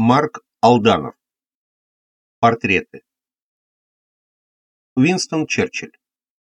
Марк Алданов. Портреты. Уинстон Черчилль.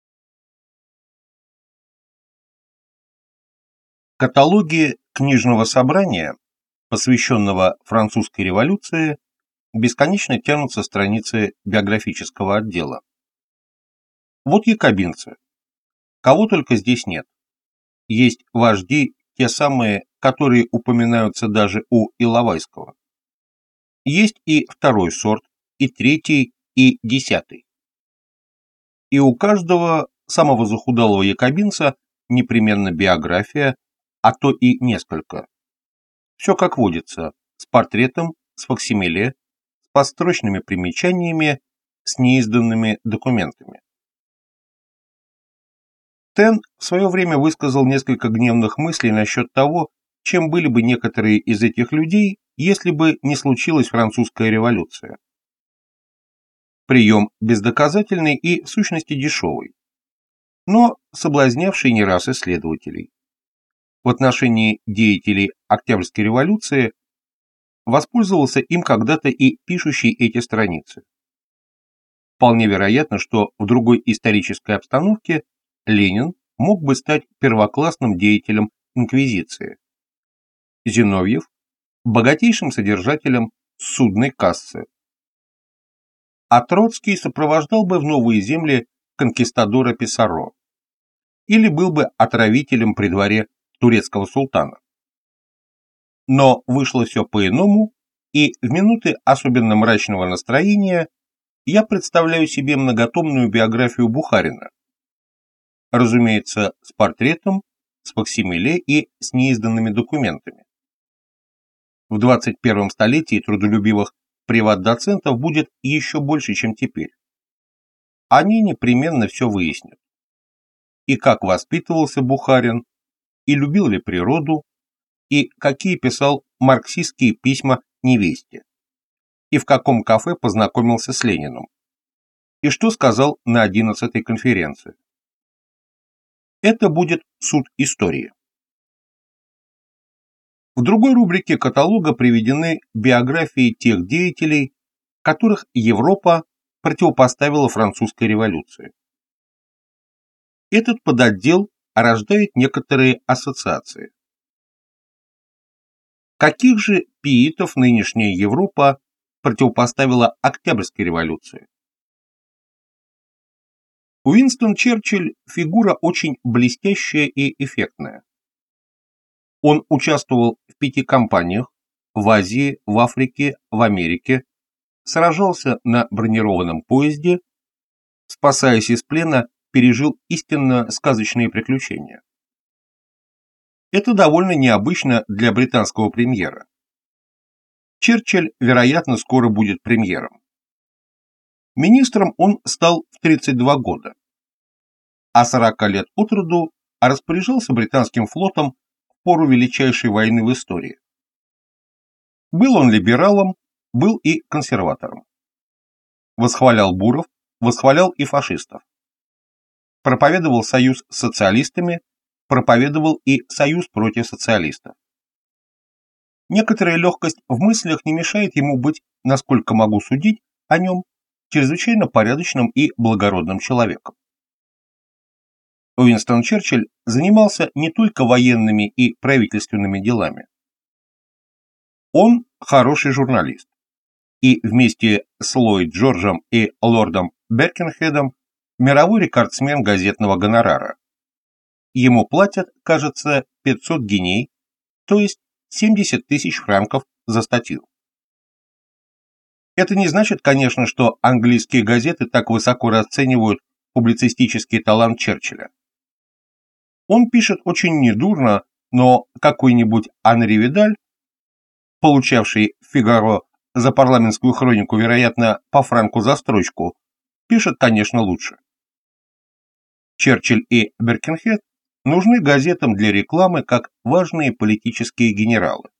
В каталоге книжного собрания, посвященного французской революции, бесконечно тянутся страницы биографического отдела. Вот якобинцы. Кого только здесь нет. Есть вожди, те самые, которые упоминаются даже у Иловайского. Есть и второй сорт, и третий, и десятый. И у каждого самого захудалого якобинца непременно биография, а то и несколько. Все как водится, с портретом, с факсимиле, с подстрочными примечаниями, с неизданными документами. Тен в свое время высказал несколько гневных мыслей насчет того, чем были бы некоторые из этих людей, если бы не случилась французская революция. Прием бездоказательный и в сущности дешевый, но соблазнявший не раз исследователей. В отношении деятелей Октябрьской революции воспользовался им когда-то и пишущий эти страницы. Вполне вероятно, что в другой исторической обстановке Ленин мог бы стать первоклассным деятелем инквизиции, Зиновьев – богатейшим содержателем судной кассы, а Троцкий сопровождал бы в новые земли конкистадора Писаро или был бы отравителем при дворе турецкого султана. Но вышло все по-иному, и в минуты особенно мрачного настроения я представляю себе многотомную биографию Бухарина, разумеется, с портретом, с факсимиле и с неизданными документами. В 21 столетии трудолюбивых приват-доцентов будет еще больше, чем теперь. Они непременно все выяснят. И как воспитывался Бухарин, и любил ли природу, и какие писал марксистские письма невесте, и в каком кафе познакомился с Лениным, и что сказал на 11-й конференции. Это будет суд истории. В другой рубрике каталога приведены биографии тех деятелей, которых Европа противопоставила французской революции. Этот подотдел рождает некоторые ассоциации. Каких же пиитов нынешняя Европа противопоставила Октябрьской революции? Уинстон Черчилль – фигура очень блестящая и эффектная. Он участвовал в 5 кампаниях в Азии, в Африке, в Америке, сражался на бронированном поезде, спасаясь из плена, пережил истинно сказочные приключения. Это довольно необычно для британского премьера. Черчилль, вероятно, скоро будет премьером. Министром он стал в 32 года, а 40 лет от роду распоряжался британским флотом в пору величайшей войны в истории. Был он либералом, был и консерватором. Восхвалял буров, восхвалял и фашистов. Проповедовал союз с социалистами, проповедовал и союз против социалистов. Некоторая легкость в мыслях не мешает ему быть, насколько могу судить о нем, чрезвычайно порядочным и благородным человеком. Уинстон Черчилль занимался не только военными и правительственными делами. Он хороший журналист, и вместе с Ллойд Джорджем и лордом Беркинхедом мировой рекордсмен газетного гонорара. Ему платят, кажется, 500 гиней, то есть 70 тысяч франков за статью. Это не значит, конечно, что английские газеты так высоко расценивают публицистический талант Черчилля. Он пишет очень недурно, но какой-нибудь Анри Видаль, получавший в «Фигаро» за парламентскую хронику, вероятно, по франку за строчку, пишет, конечно, лучше. Черчилль и Беркинхед нужны газетам для рекламы как важные политические генералы.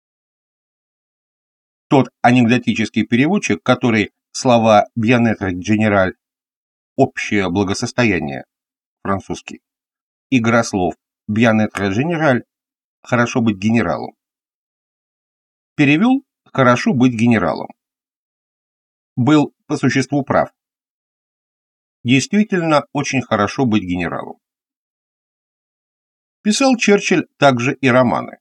Тот анекдотический переводчик, который слова «bien-être général» общее благосостояние французский, игра слов «bien-être général» хорошо быть генералом, перевел хорошо быть генералом. Был по существу прав. Действительно, очень хорошо быть генералом. Писал Черчилль также и романы.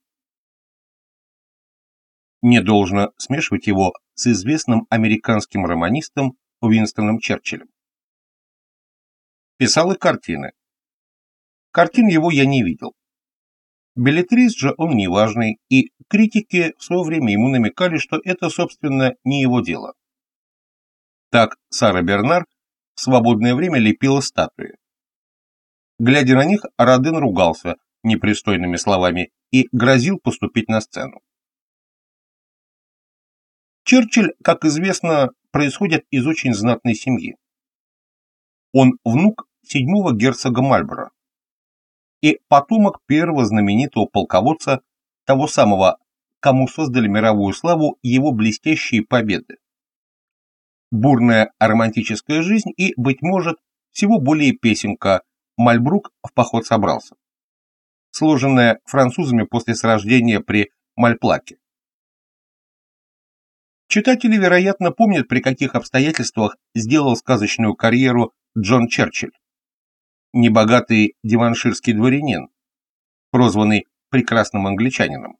Не должно смешивать его с известным американским романистом Уинстоном Черчиллем. Писал и картины. Картин его я не видел. Беллетрист же он неважный, и критики в свое время ему намекали, что это, собственно, не его дело. Так Сара Бернар в свободное время лепила статуи. Глядя на них, Роден ругался непристойными словами и грозил поступить на сцену. Черчилль, как известно, происходит из очень знатной семьи. Он внук 7-го герцога Мальборо и потомок первого знаменитого полководца, того самого, кому создали мировую славу его блестящие победы. Бурная романтическая жизнь и, быть может, всего более песенка «Мальбрук в поход собрался», сложенная французами после сражения при Мальплаке. Читатели, вероятно, помнят, при каких обстоятельствах сделал сказочную карьеру Джон Черчилль, небогатый диванширский дворянин, прозванный прекрасным англичанином.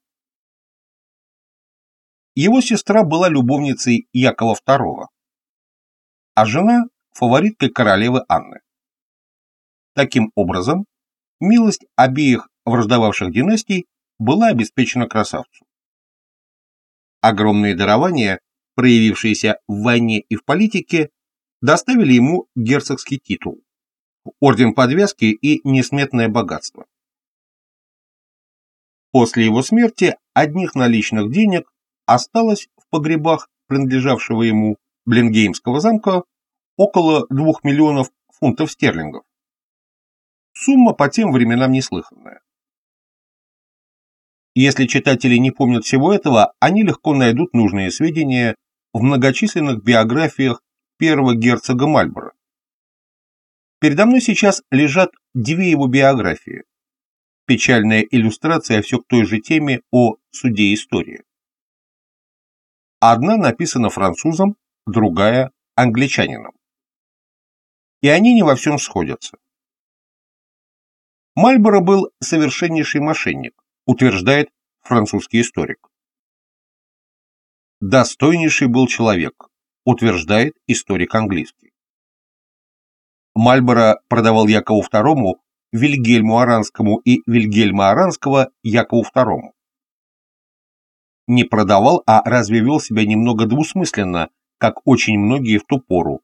Его сестра была любовницей Якова II, а жена – фавориткой королевы Анны. Таким образом, милость обеих враждовавших династий была обеспечена красавцу. Огромные дарования, проявившиеся в войне и в политике, доставили ему герцогский титул, орден подвязки и несметное богатство. После его смерти одних наличных денег осталось в погребах, принадлежавшего ему, Бленгеймского замка, около 2 миллионов фунтов стерлингов. Сумма по тем временам неслыханная. Если читатели не помнят всего этого, они легко найдут нужные сведения в многочисленных биографиях первого герцога Мальборо. Передо мной сейчас лежат 2 его биографии. Печальная иллюстрация все к той же теме о суде истории. Одна написана французом, другая – англичанином. И они не во всем сходятся. Мальборо был совершеннейший мошенник, утверждает французский историк. Достойнейший был человек, утверждает историк английский. Мальборо продавал Якову II, Вильгельму Оранскому и Вильгельма Оранского Якову II. Не продавал, а разве вел себя немного двусмысленно, как очень многие в ту пору.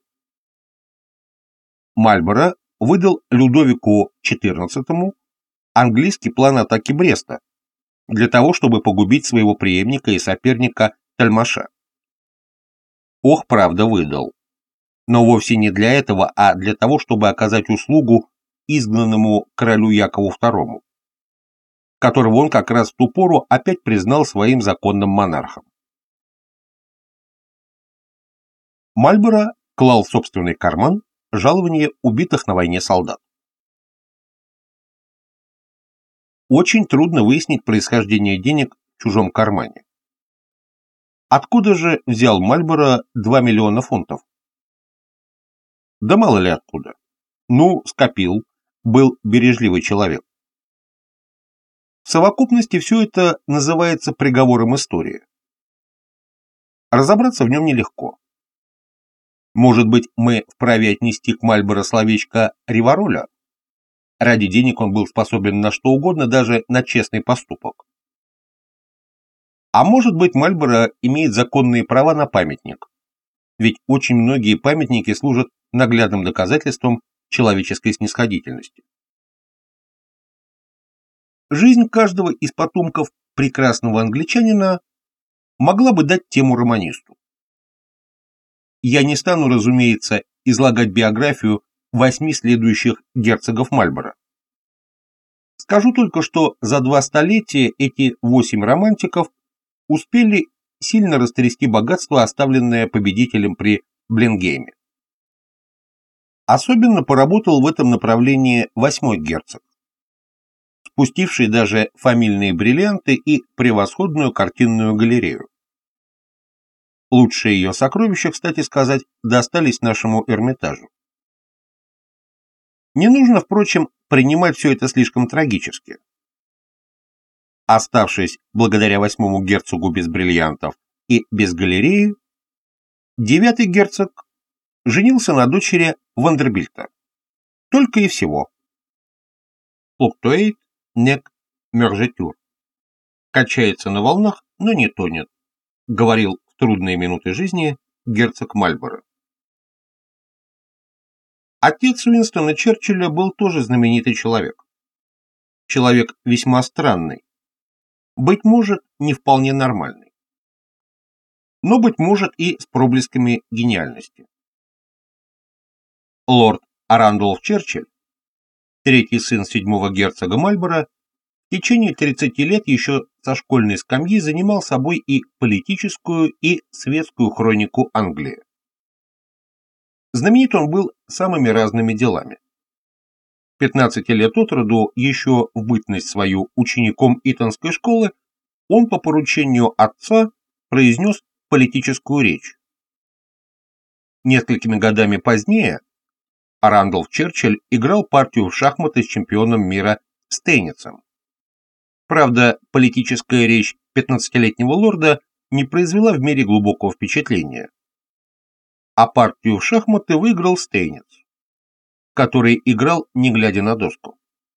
Мальборо выдал Людовику XIV английский план атаки Бреста для того, чтобы погубить своего преемника и соперника Тальмаша. Ох, правда, выдал. Но вовсе не для этого, а для того, чтобы оказать услугу изгнанному королю Якову II, которого он как раз в ту пору опять признал своим законным монархом. Мальборо клал в собственный карман жалование убитых на войне солдат. Очень трудно выяснить происхождение денег в чужом кармане. Откуда же взял Мальборо 2 миллиона фунтов? Да мало ли откуда. Ну, скопил, был бережливый человек. В совокупности все это называется приговором истории. Разобраться в нем нелегко. Может быть, мы вправе отнести к Мальборо словечко «ривароля»? Ради денег он был способен на что угодно, даже на честный поступок. А может быть, Мальборо имеет законные права на памятник, ведь очень многие памятники служат наглядным доказательством человеческой снисходительности. Жизнь каждого из потомков прекрасного англичанина могла бы дать тему романисту. Я не стану, разумеется, излагать биографию 8 следующих герцогов Мальборо. Скажу только, что за 2 столетия эти 8 романтиков успели сильно растрясти богатство, оставленное победителем при Бленгейме. Особенно поработал в этом направлении 8-й герцог, спустивший даже фамильные бриллианты и превосходную картинную галерею. Лучшие ее сокровища, кстати сказать, достались нашему Эрмитажу. Не нужно, впрочем, принимать все это слишком трагически. Оставшись благодаря 8-му герцогу без бриллиантов и без галереи, 9-й герцог женился на дочери Вандербильта. Только и всего. Fluctuate nec mergetur. Качается на волнах, но не тонет, говорил в трудные минуты жизни герцог Мальборо. Отец Уинстона Черчилля был тоже знаменитый человек. Человек весьма странный. Быть может, не вполне нормальный. Но, быть может, и с проблесками гениальности. Лорд Арандольф Черчилль, третий сын 7-го герцога Мальборо, в течение 30 лет еще со школьной скамьи занимал собой и политическую, и светскую хронику Англии. Знаменит он был самыми разными делами. 15 лет от роду, еще в бытность свою учеником Итонской школы, он по поручению отца произнес политическую речь. Несколькими годами позднее Арандольф Черчилль играл партию в шахматы с чемпионом мира Стейницем. Правда, политическая речь 15-летнего лорда не произвела в мире глубокого впечатления. А партию в шахматы выиграл Стейниц, который играл, не глядя на доску.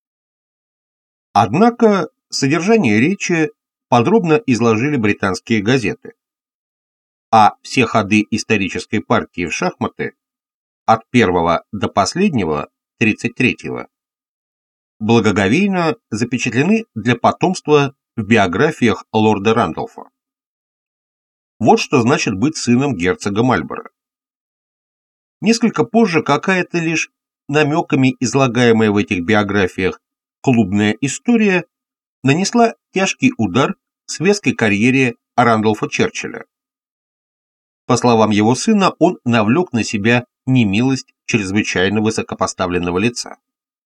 Однако содержание речи подробно изложили британские газеты, а все ходы исторической партии в шахматы от первого до последнего, 33-го, благоговейно запечатлены для потомства в биографиях лорда Рандолфа. Вот что значит быть сыном герцога Мальборо. Несколько позже какая-то лишь намеками излагаемая в этих биографиях клубная история нанесла тяжкий удар светской карьере Рандольфа Черчилля. По словам его сына, он навлек на себя немилость чрезвычайно высокопоставленного лица.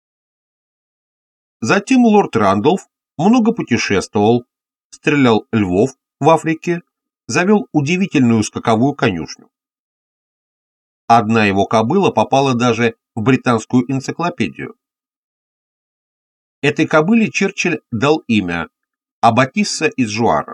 Затем лорд Рандольф много путешествовал, стрелял львов в Африке, завел удивительную скаковую конюшню. Одна его кобыла попала даже в британскую энциклопедию. Этой кобыле Черчилль дал имя Аббатисса из Жуара.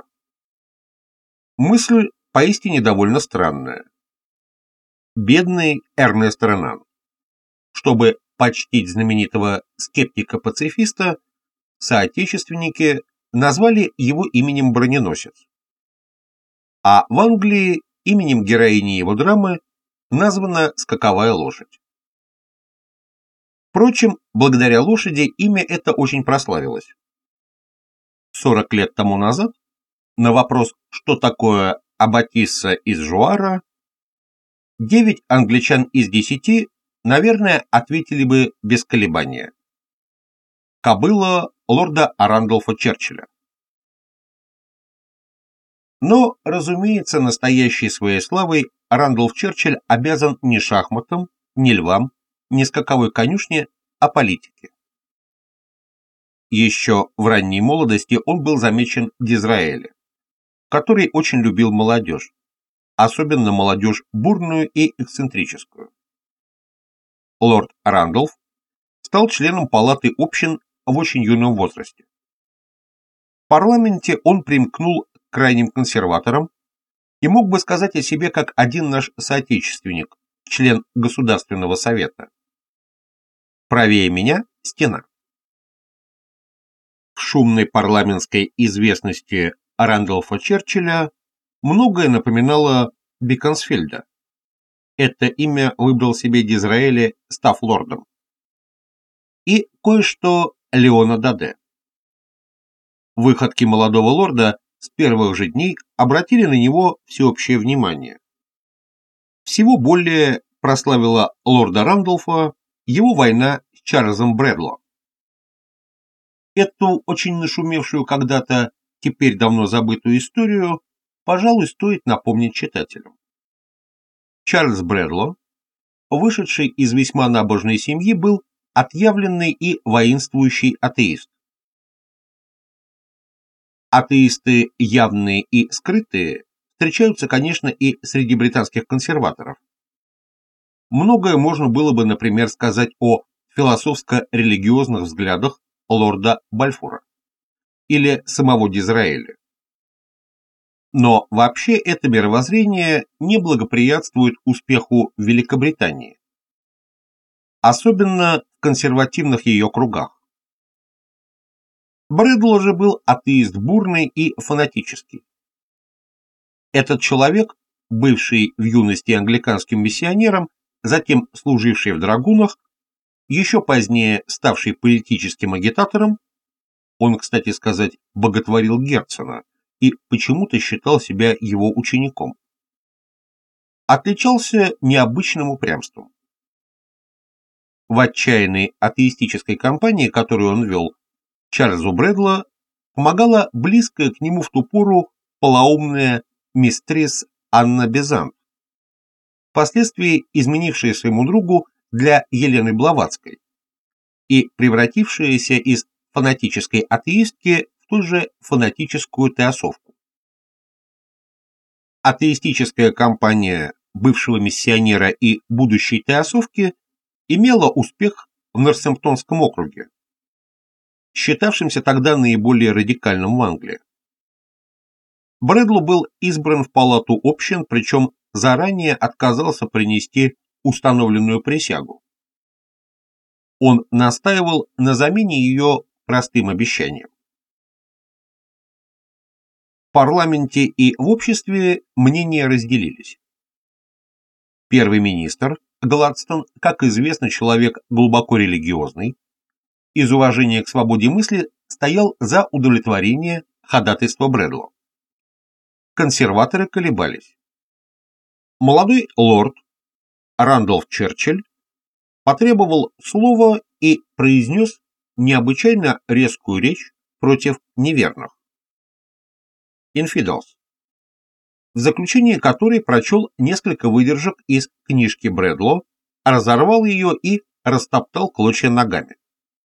Мысль поистине довольно странная. Бедный Эрнест Ренан. Чтобы почтить знаменитого скептика-пацифиста, соотечественники назвали его именем броненосец. А в Англии именем героини его драмы названа скаковая лошадь. Впрочем, благодаря лошади имя это очень прославилось. 40 лет тому назад на вопрос, что такое Аббатисса из Жуара, 9 англичан из 10, наверное, ответили бы без колебания. Кобыла лорда Арандольфа Черчилля. Но, разумеется, настоящей своей славой Арандольф Черчилль обязан не шахматам, не львам, не скаковой конюшне, а политике. Еще в ранней молодости он был замечен в Дизраэле, который очень любил молодежь, особенно молодежь бурную и эксцентрическую. Лорд Рандольф стал членом палаты общин в очень юном возрасте. В парламенте он примкнул к крайним консерваторам и мог бы сказать о себе как один наш соотечественник, член Государственного совета. Правее меня – стена. В шумной парламентской известности Рандольфа Черчилля многое напоминало Биконсфельда. Это имя выбрал себе Дизраэли, став лордом. И кое-что Леона Даде. Выходки молодого лорда с первых же дней обратили на него всеобщее внимание. Всего более прославила лорда Рандольфа его война с Чарльзом Брэдло. Эту очень нашумевшую когда-то, теперь давно забытую историю, пожалуй, стоит напомнить читателям. Чарльз Брэдло, вышедший из весьма набожной семьи, был отъявленный и воинствующий атеист. Атеисты явные и скрытые встречаются, конечно, и среди британских консерваторов. Многое можно было бы, например, сказать о философско-религиозных взглядах лорда Бальфура или самого Дизраэля. Но вообще это мировоззрение не благоприятствует успеху Великобритании, особенно в консервативных ее кругах. Брэдлоу же был атеист бурный и фанатический. Этот человек, бывший в юности англиканским миссионером, затем служивший в драгунах, еще позднее ставший политическим агитатором, он, кстати сказать, боготворил Герцена и почему-то считал себя его учеником, отличался необычным упрямством. В отчаянной атеистической кампании, которую он вел, Чарльзу Брэдлоу помогала близкая к нему в ту пору полоумная мистресс Анна Безант, впоследствии изменившая своему другу для Елены Блаватской и превратившаяся из фанатической атеистки в ту же фанатическую теософку. Атеистическая кампания бывшего миссионера и будущей теософки имела успех в Нортсемптонском округе, считавшемся тогда наиболее радикальным в Англии. Брэдлоу был избран в палату общин, причем заранее отказался принести установленную присягу. Он настаивал на замене ее простым обещанием. В парламенте и в обществе мнения разделились. Первый министр Гладстон, как известно, человек глубоко религиозный, из уважения к свободе мысли стоял за удовлетворение ходатайства Брэдлоу. Консерваторы колебались. Молодой лорд Рандольф Черчилль потребовал слова и произнес необычайно резкую речь против неверных, infidels, в заключении которой прочел несколько выдержек из книжки Брэдлоу, разорвал ее и растоптал клочья ногами.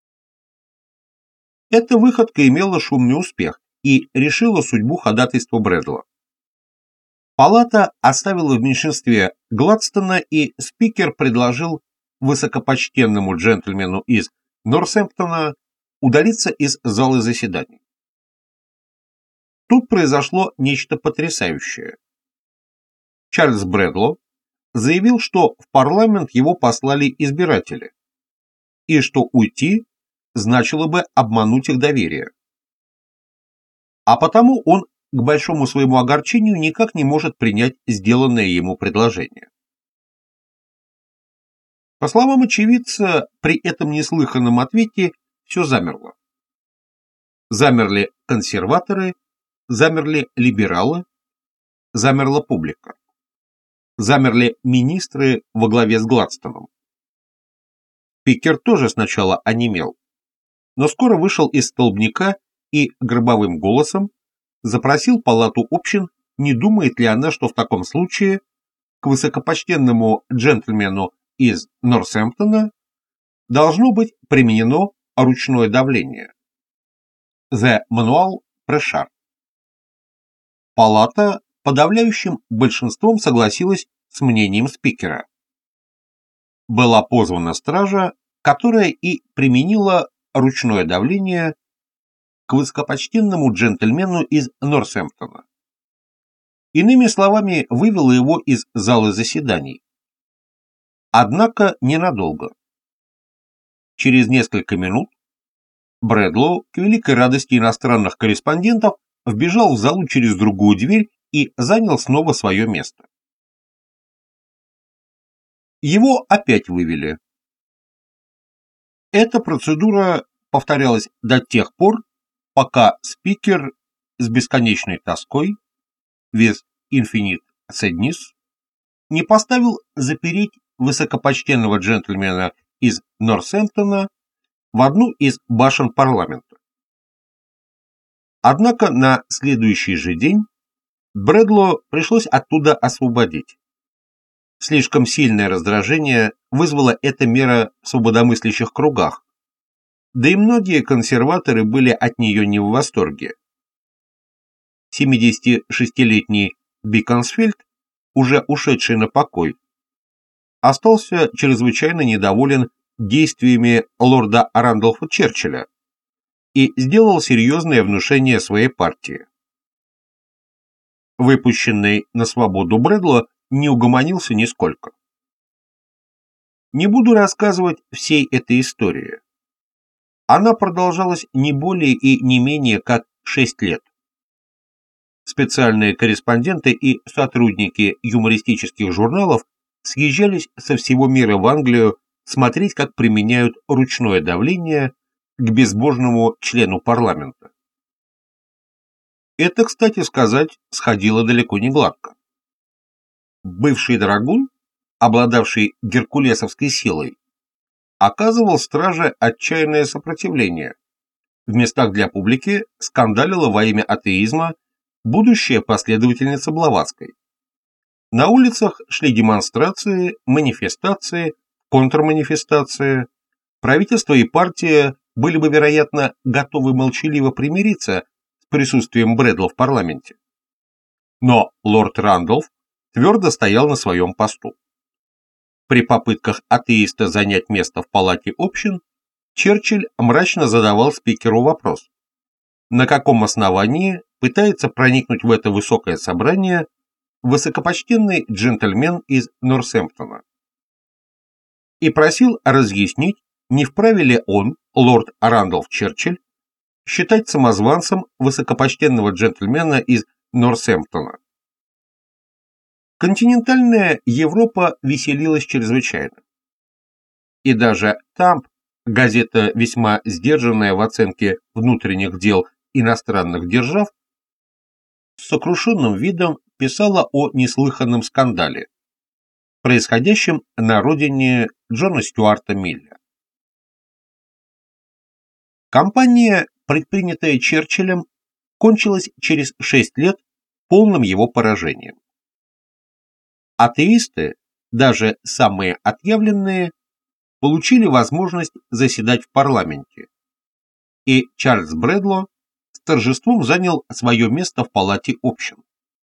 Эта выходка имела шумный успех и решила судьбу ходатайства Брэдлоу. Палата оставила в меньшинстве Гладстона, и спикер предложил высокопочтенному джентльмену из Нортсемптона удалиться из зала заседаний. Тут произошло нечто потрясающее. Чарльз Брэдлоу заявил, что в парламент его послали избиратели, и что уйти значило бы обмануть их доверие. А потому он, к большому своему огорчению, никак не может принять сделанное ему предложение. По словам очевидца, при этом неслыханном ответе все замерло. Замерли консерваторы, замерли либералы, замерла публика. Замерли министры во главе с Гладстоном. Спикер тоже сначала онемел, но скоро вышел из столбняка и гробовым голосом запросил палату общин, не думает ли она, что в таком случае к высокопочтенному джентльмену из Нортсемптона должно быть применено ручное давление. The manual pressure. Палата подавляющим большинством согласилась с мнением спикера. Была позвана стража, которая и применила ручное давление к высокопочтенному джентльмену из Нортсемптона. Иными словами, вывела его из зала заседаний. Однако ненадолго. Через несколько минут Брэдлоу, к великой радости иностранных корреспондентов, вбежал в залу через другую дверь и занял снова свое место. Его опять вывели. Эта процедура повторялась до тех пор, пока спикер с бесконечной тоской, with infinite sadness, не поставил запереть высокопочтенного джентльмена из Нортсемптона в одну из башен парламента. Однако на следующий же день Брэдлоу пришлось оттуда освободить. Слишком сильное раздражение вызвала эта мера в свободомыслящих кругах, да и многие консерваторы были от нее не в восторге. 76-летний Биконсфильд, уже ушедший на покой, остался чрезвычайно недоволен действиями лорда Рандолфа Черчилля и сделал серьезное внушение своей партии. Выпущенный на свободу Брэдло не угомонился нисколько. Не буду рассказывать всей этой истории. Она продолжалась не более и не менее как 6 лет. Специальные корреспонденты и сотрудники юмористических журналов съезжались со всего мира в Англию смотреть, как применяют ручное давление к безбожному члену парламента. Это, кстати сказать, сходило далеко не гладко. Бывший драгун, обладавший геркулесовской силой, оказывал страже отчаянное сопротивление. В местах для публики скандалила во имя атеизма будущая последовательница Блаватской. На улицах шли демонстрации, манифестации, контрманифестации. Правительство и партия были бы, вероятно, готовы молчаливо примириться с присутствием Брэдло в парламенте. Но лорд Рандолф твердо стоял на своем посту. При попытках атеиста занять место в палате общин Черчилль мрачно задавал спикеру вопрос: на каком основании пытается проникнуть в это высокое собрание высокопочтенный джентльмен из Норсэмптона, и просил разъяснить, не вправе ли он, лорд Рандолф Черчилль, считать самозванцем высокопочтенного джентльмена из Норсэмптона. Континентальная Европа веселилась чрезвычайно. И даже Тамп, газета, весьма сдержанная в оценке внутренних дел иностранных держав, с сокрушенным видом писала о неслыханном скандале, происходящем на родине Джона Стюарта Милля. Кампания, предпринятая Черчиллем, кончилась через 6 лет полным его поражением. Атеисты, даже самые отъявленные, получили возможность заседать в парламенте, и Чарльз Брэдло с торжеством занял свое место в палате общин.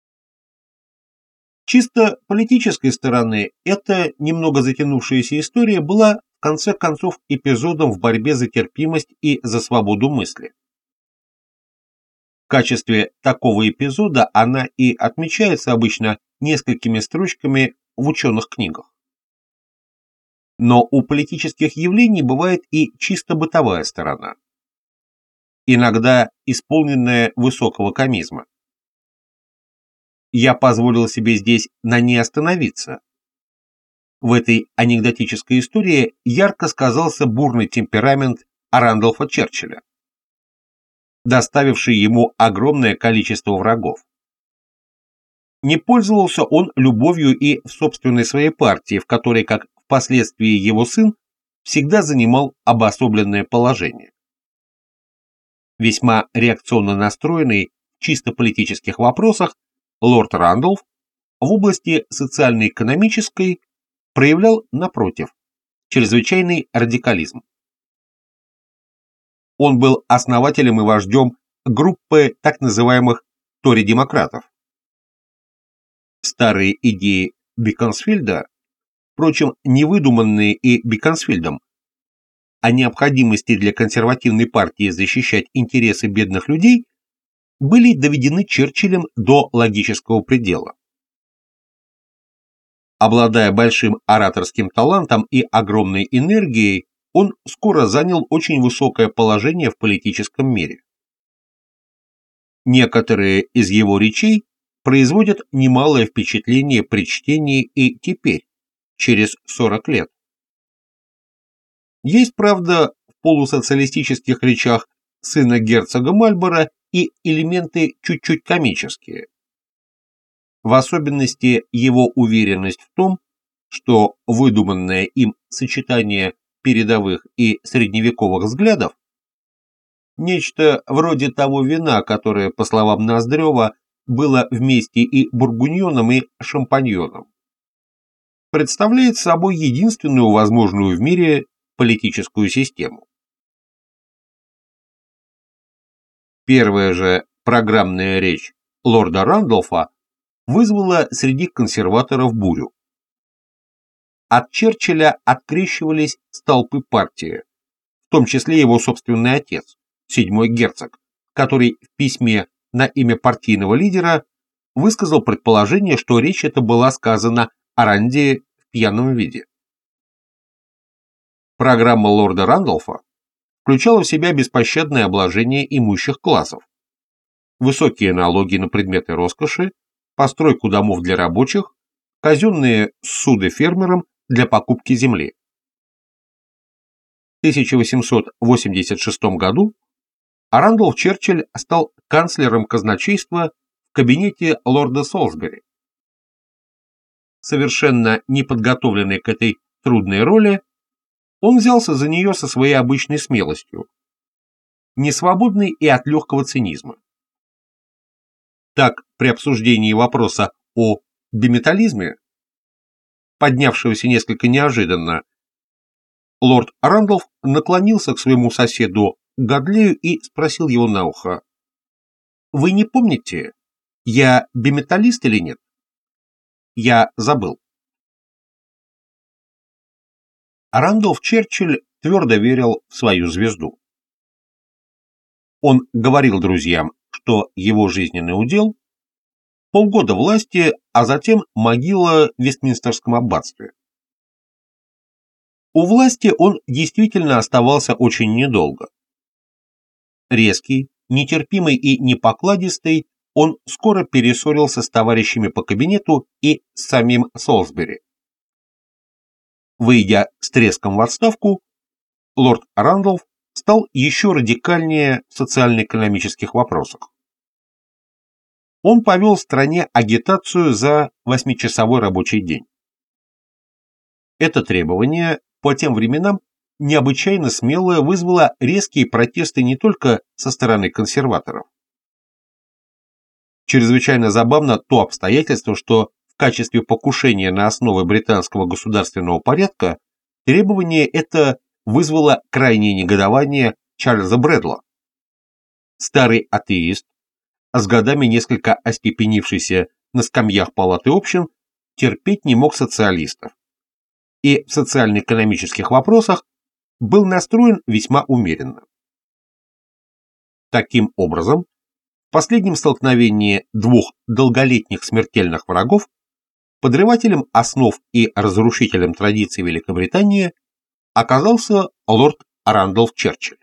Чисто политической стороны эта немного затянувшаяся история была в конце концов эпизодом в борьбе за терпимость и за свободу мысли. В качестве такого эпизода она и отмечается обычно несколькими строчками в ученых книгах. Но у политических явлений бывает и чисто бытовая сторона, иногда исполненная высокого комизма. Я позволил себе здесь на ней остановиться. В этой анекдотической истории ярко сказался бурный темперамент Рандолфа Черчилля, доставивший ему огромное количество врагов. Не пользовался он любовью и в собственной своей партии, в которой, как впоследствии его сын, всегда занимал обособленное положение. Весьма реакционно настроенный в чисто политических вопросах, лорд Рандолф в области социально-экономической проявлял, напротив, чрезвычайный радикализм. Он был основателем и вождем группы так называемых тори-демократов. Старые идеи Биконсфильда, впрочем, не выдуманные и Биконсфильдом, о необходимости для консервативной партии защищать интересы бедных людей, были доведены Черчиллем до логического предела. Обладая большим ораторским талантом и огромной энергией, он скоро занял очень высокое положение в политическом мире. Некоторые из его речей производят немалое впечатление при чтении и теперь, через 40 лет. Есть, правда, в полусоциалистических речах сына герцога Мальборо и элементы чуть-чуть комические. В особенности его уверенность в том, что выдуманное им сочетание передовых и средневековых взглядов, нечто вроде того вина, которое, по словам Ноздрева, было вместе и бургуньоном, и шампаньоном, представляет собой единственную возможную в мире политическую систему. Первая же программная речь лорда Рандолфа вызвало среди консерваторов бурю. От Черчилля открещивались столпы партии, в том числе его собственный отец, седьмой герцог, который в письме на имя партийного лидера высказал предположение, что речь эта была сказана о Ранди в пьяном виде. Программа лорда Рандолфа включала в себя беспощадное обложение имущих классов, высокие налоги на предметы роскоши, постройку домов для рабочих, казенные суды фермерам для покупки земли. В 1886 году Рандольф Черчилль стал канцлером казначейства в кабинете лорда Солсбери. Совершенно неподготовленный к этой трудной роли, он взялся за нее со своей обычной смелостью, несвободной и от легкого цинизма. Так, при обсуждении вопроса о биметаллизме, поднявшегося несколько неожиданно, лорд Рандольф наклонился к своему соседу Гадлею и спросил его на ухо: «Вы не помните, я биметаллист или нет? Я забыл». Рандольф Черчилль твердо верил в свою звезду. Он говорил друзьям, что его жизненный удел – полгода власти, а затем могила в Вестминстерском аббатстве. У власти он действительно оставался очень недолго. Резкий, нетерпимый и непокладистый, он скоро перессорился с товарищами по кабинету и с самим Солсбери. Выйдя с треском в отставку, лорд Рандольф стал еще радикальнее в социально-экономических вопросах. Он повел в стране агитацию за 8-часовой рабочий день. Это требование по тем временам необычайно смелое вызвало резкие протесты не только со стороны консерваторов. Чрезвычайно забавно то обстоятельство, что в качестве покушения на основы британского государственного порядка требование это вызвало крайнее негодование Чарльза Брэдла. Старый атеист, с годами несколько остепенившийся на скамьях палаты общин, терпеть не мог социалистов и в социально-экономических вопросах был настроен весьма умеренно. Таким образом, в последнем столкновении двух долголетних смертельных врагов, подрывателем основ и разрушителем традиций Великобритании, оказался лорд Рандольф Черчилль.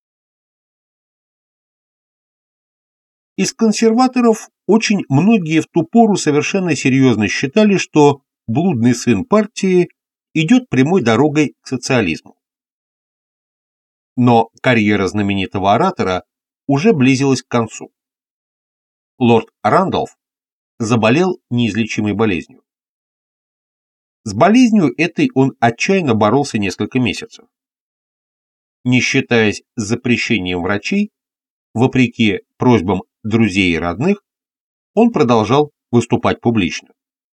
Из консерваторов очень многие в ту пору совершенно серьезно считали, что блудный сын партии идет прямой дорогой к социализму. Но карьера знаменитого оратора уже близилась к концу. Лорд Рандольф заболел неизлечимой болезнью. С болезнью этой он отчаянно боролся несколько месяцев. Не считаясь с запрещением врачей, вопреки просьбам друзей и родных, он продолжал выступать публично.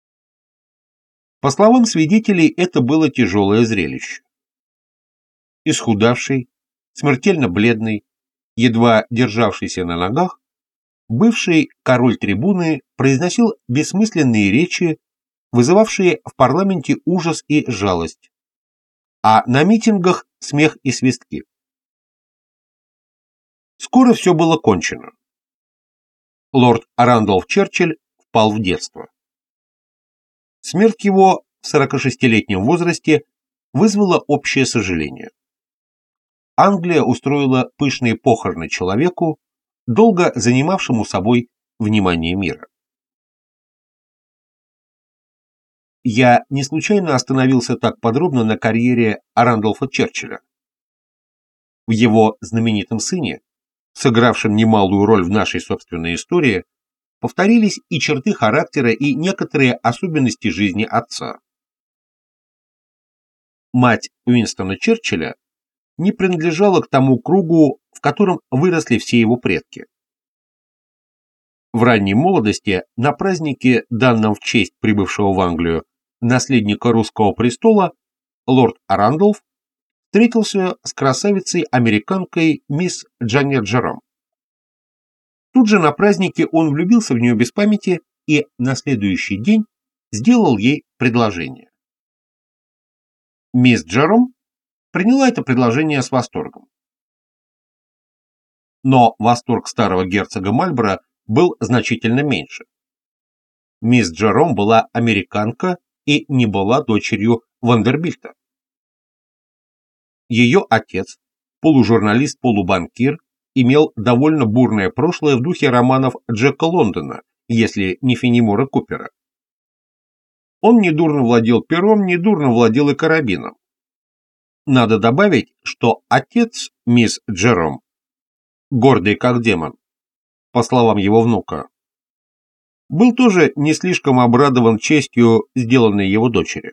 По словам свидетелей, это было тяжелое зрелище. Исхудавший, смертельно бледный, едва державшийся на ногах, бывший король трибуны произносил бессмысленные речи, вызывавшие в парламенте ужас и жалость, а на митингах смех и свистки. Скоро все было кончено. Лорд Рандольф Черчилль впал в детство. Смерть его в 46-летнем возрасте вызвала общее сожаление. Англия устроила пышные похороны человеку, долго занимавшему собой внимание мира. Я не случайно остановился так подробно на карьере Рандольфа Черчилля. В его знаменитом сыне, сыгравшем немалую роль в нашей собственной истории, повторились и черты характера, и некоторые особенности жизни отца. Мать Уинстона Черчилля не принадлежала к тому кругу, в котором выросли все его предки. В ранней молодости на празднике, данном в честь прибывшего в Англию наследника русского престола, лорд Рандольф встретился с красавицей-американкой мисс Джанет Джером. Тут же на празднике он влюбился в нее без памяти и на следующий день сделал ей предложение. Мисс Джером приняла это предложение с восторгом. Но восторг старого герцога Мальборо был значительно меньше. Мисс Джером была американка и не была дочерью Вандербильта. Ее отец, полужурналист-полубанкир, имел довольно бурное прошлое в духе романов Джека Лондона, если не Феннимора Купера. Он недурно владел пером, недурно владел и карабином. Надо добавить, что отец мисс Джером, гордый как демон, по словам его внука, был тоже не слишком обрадован честью, сделанной его дочери.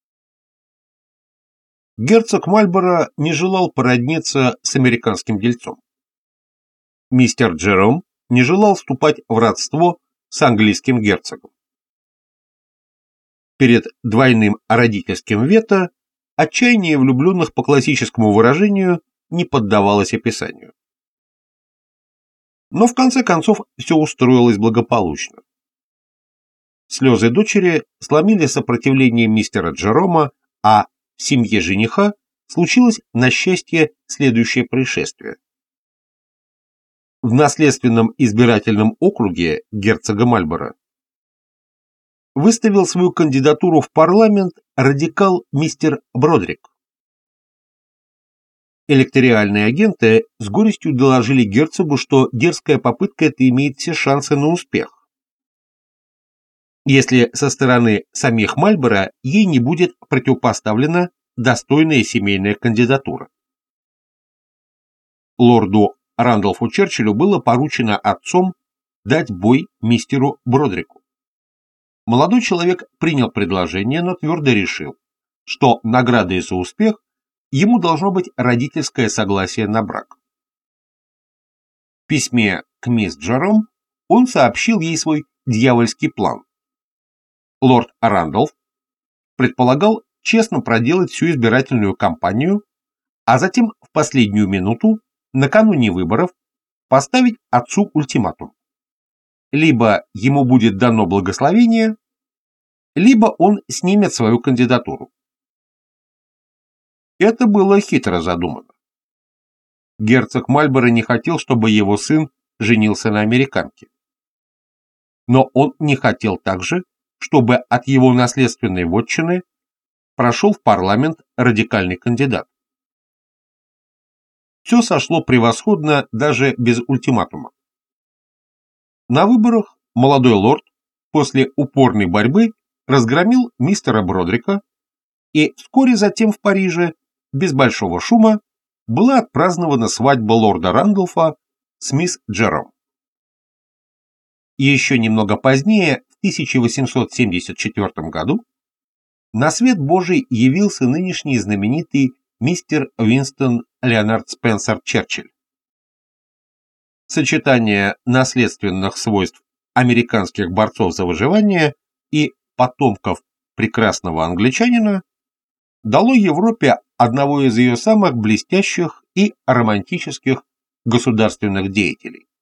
Герцог Мальборо не желал породниться с американским дельцом. Мистер Джером не желал вступать в родство с английским герцогом. Перед двойным родительским вето отчаяние влюбленных по классическому выражению не поддавалось описанию. Но в конце концов все устроилось благополучно. Слезы дочери сломили сопротивление мистера Джерома, а в семье жениха случилось, на счастье, следующее происшествие. В наследственном избирательном округе герцога Мальборо выставил свою кандидатуру в парламент радикал мистер Бродрик. Электориальные агенты с горестью доложили герцогу, что дерзкая попытка эта имеет все шансы на успех, если со стороны самих Мальборо ей не будет противопоставлена достойная семейная кандидатура. Лорду Рандольфу Черчиллю было поручено отцом дать бой мистеру Бродрику. Молодой человек принял предложение, но твердо решил, что наградой за успех ему должно быть родительское согласие на брак. В письме к мисс Джером он сообщил ей свой дьявольский план. Лорд Рандольф предполагал честно проделать всю избирательную кампанию, а затем в последнюю минуту, накануне выборов, поставить отцу ультиматум. Либо ему будет дано благословение, либо он снимет свою кандидатуру. Это было хитро задумано. Герцог Мальборо не хотел, чтобы его сын женился на американке. Но он не хотел также, чтобы от его наследственной вотчины прошел в парламент радикальный кандидат. Все сошло превосходно даже без ультиматума. На выборах молодой лорд после упорной борьбы разгромил мистера Бродрика, и вскоре затем в Париже, без большого шума, была отпразднована свадьба лорда Рандольфа с мисс Джером. Еще немного позднее, в 1874 году, на свет Божий явился нынешний знаменитый мистер Уинстон Леонард Спенсер Черчилль. Сочетание наследственных свойств американских борцов за выживание и потомков прекрасного англичанина дало Европе одного из ее самых блестящих и романтических государственных деятелей.